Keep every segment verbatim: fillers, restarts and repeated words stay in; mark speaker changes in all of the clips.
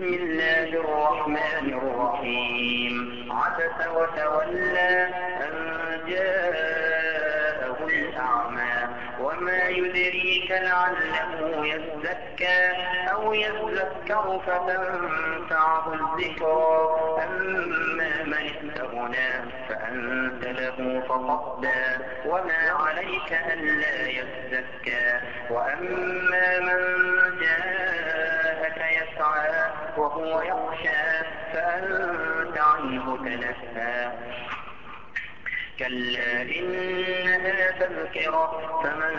Speaker 1: الله الرحمن الرحيم عبس وتولى أن جاءه الأعمى وما يدريك لعله يزكى أو يذكر فتنفعه الذكرى أما من استغنى فأنت له فتصدى وما عليك ألا يزكى وأما من جاءك يسعى وهو يخشى فأنت عنه تلهى كلا إنها تذكرة فمن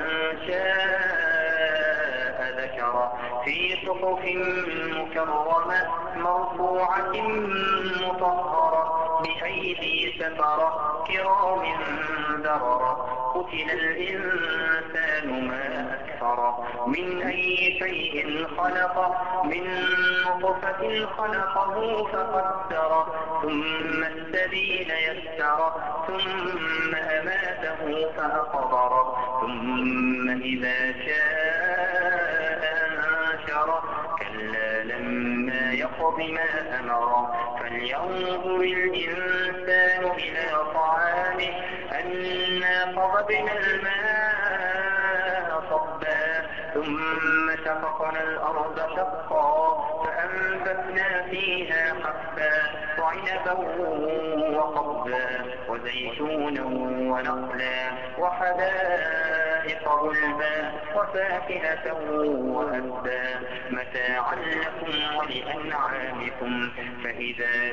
Speaker 1: شاء ذكره في صحف مكرمة مرفوعة مطهرة بأيدي سفرة كرام بررة قتل الإنسان ما أكفره من أي شيء خلقه من نطفة خلقه فقدره ثم السبيل يسره ثم أماته فأقبره ثم إذا شاء أنشره كلا لما يقض ما أمره فلينظر الإنسان إلى طعامه أنا صببنا الماء صبا ثم شققنا الأرض شقا فأنبتنا فيها حبا وعنبا وقضبا وزيتونا ونخلا وحدائق غلبا وفاكهة وأبا متاعا لكم ولأنعامكم فإذا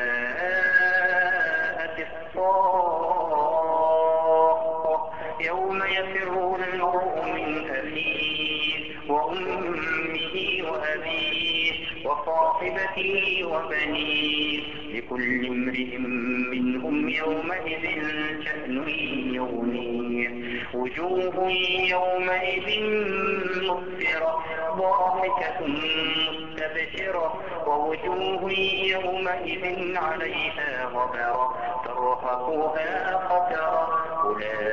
Speaker 1: جاءت الصاخة يوم يفر المرء من أخيه وأمه وأبيه وصاحبته وبنيه لكل امرئ منهم يومئذ شأن يغنيه وجوه يومئذ مسفرة ضاحكة مستبشرة ووجوه يومئذ عليها غبرة ترهقها قترة أولئك